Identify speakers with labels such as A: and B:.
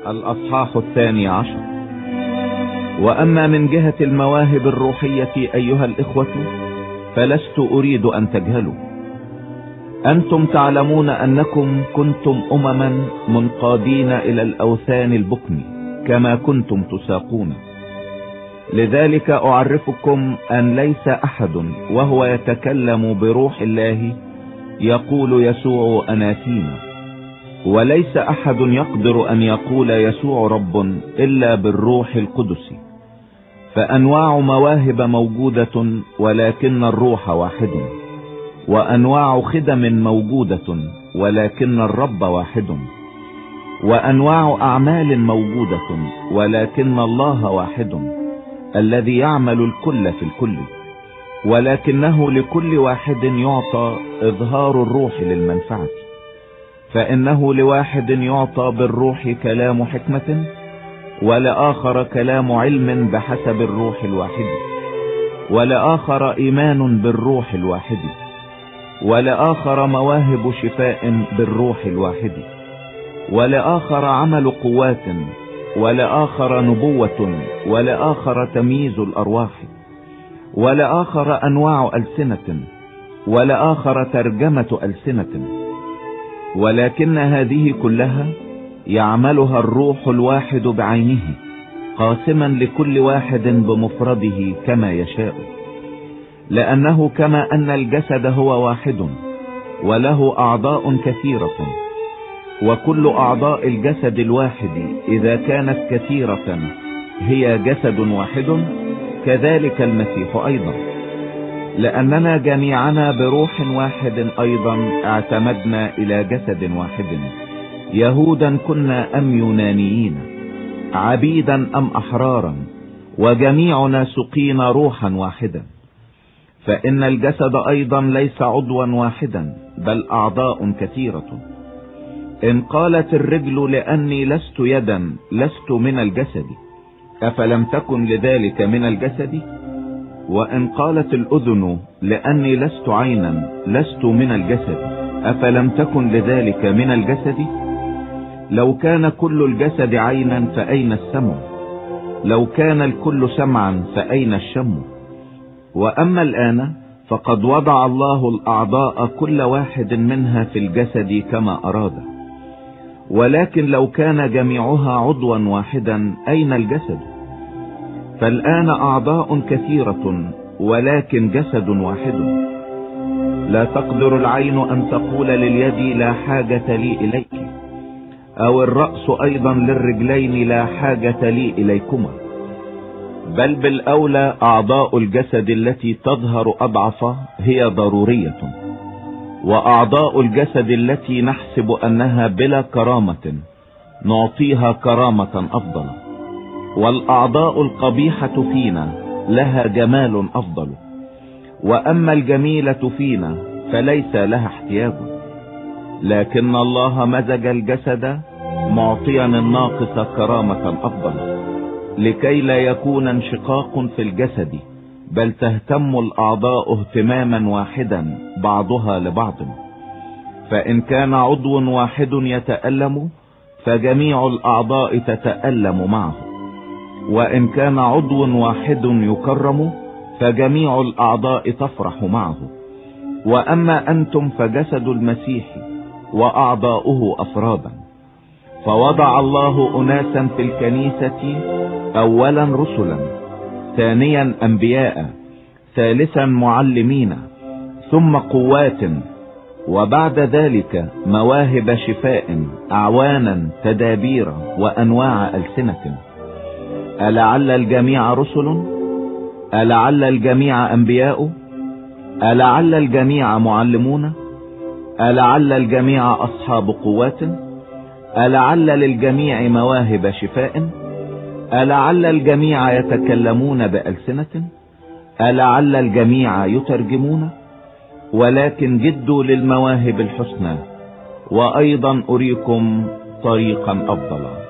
A: الأصحاح 12. وأما من جهة المواهب الروحية أيها الإخوة فلست أريد أن تجهلوا. أنتم تعلمون أنكم كنتم أمما منقادين إلى الأوثان البكم كما كنتم تساقون. لذلك أعرفكم أن ليس أحد وهو يتكلم بروح الله يقول يسوع أناثيما، وليس أحد يقدر أن يقول يسوع رب إلا بالروح القدس. فأنواع مواهب موجودة ولكن الروح واحد، وأنواع خدم موجودة ولكن الرب واحد، وأنواع أعمال موجودة ولكن الله واحد الذي يعمل الكل في الكل، ولكنه لكل واحد يعطى إظهار الروح للمنفعة. فإنه لواحد يعطى بالروح كلام حكمة، ولآخر كلام علم بحسب الروح الواحد، ولآخر إيمان بالروح الواحد، ولآخر مواهب شفاء بالروح الواحد، ولآخر عمل قوات، ولآخر نبوة، ولآخر تمييز الأرواح، ولآخر أنواع ألسنة، ولآخر ترجمة ألسنة. ولكن هذه كلها يعملها الروح الواحد بعينه، قاسما لكل واحد بمفرده كما يشاء. لأنه كما أن الجسد هو واحد وله أعضاء كثيرة، وكل أعضاء الجسد الواحد إذا كانت كثيرة هي جسد واحد، كذلك المسيح أيضا. لأننا جميعنا بروح واحد أيضا اعتمدنا إلى جسد واحد، يهودا كنا أم يونانيين، عبيدا أم أحرارا، وجميعنا سقينا روحا واحدا. فإن الجسد أيضا ليس عضوا واحدا بل أعضاء كثيرة. إن قالت الرجل لأني لست يدا لست من الجسد، أفلم تكن لذلك من الجسد؟ وإن قالت الأذن لأني لست عينا لست من الجسد، أفلم تكن لذلك من الجسد؟ لو كان كل الجسد عينا فأين السمع؟ لو كان الكل سمعا فأين الشم؟ وأما الآن فقد وضع الله الأعضاء كل واحد منها في الجسد كما أراد. ولكن لو كان جميعها عضوا واحدا أين الجسد؟ فالآن أعضاء كثيرة ولكن جسد واحد. لا تقدر العين أن تقول لليد لا حاجة لي إليك، أو الرأس أيضا للرجلين لا حاجة لي إليكما. بل بالأولى أعضاء الجسد التي تظهر أضعف هي ضرورية، وأعضاء الجسد التي نحسب أنها بلا كرامة نعطيها كرامة أفضل. والأعضاء القبيحة فينا لها جمال أفضل، وأما الجميلة فينا فليس لها احتياج. لكن الله مزج الجسد معطيا الناقص كرامة أفضل، لكي لا يكون انشقاق في الجسد، بل تهتم الأعضاء اهتماما واحدا بعضها لبعض. فإن كان عضو واحد يتألم فجميع الأعضاء تتألم معه، وإن كان عضو واحد يكرم فجميع الأعضاء تفرح معه. وأما أنتم فجسد المسيح وأعضاؤه أفرادا. فوضع الله أناسا في الكنيسة، أولا رسلا، ثانيا أنبياء، ثالثا معلمين، ثم قوات، وبعد ذلك مواهب شفاء، أعوانا، تدابير، وأنواع ألسنة. ألعل الجميع رسل؟ ألعل الجميع أنبياء؟ ألعل الجميع معلمون؟ ألعل الجميع أصحاب قوات؟ ألعل للجميع مواهب شفاء؟ ألعل الجميع يتكلمون بألسنة؟ ألعل الجميع يترجمون؟ ولكن جدوا للمواهب الحسنى، وأيضا أريكم طريقا أفضل.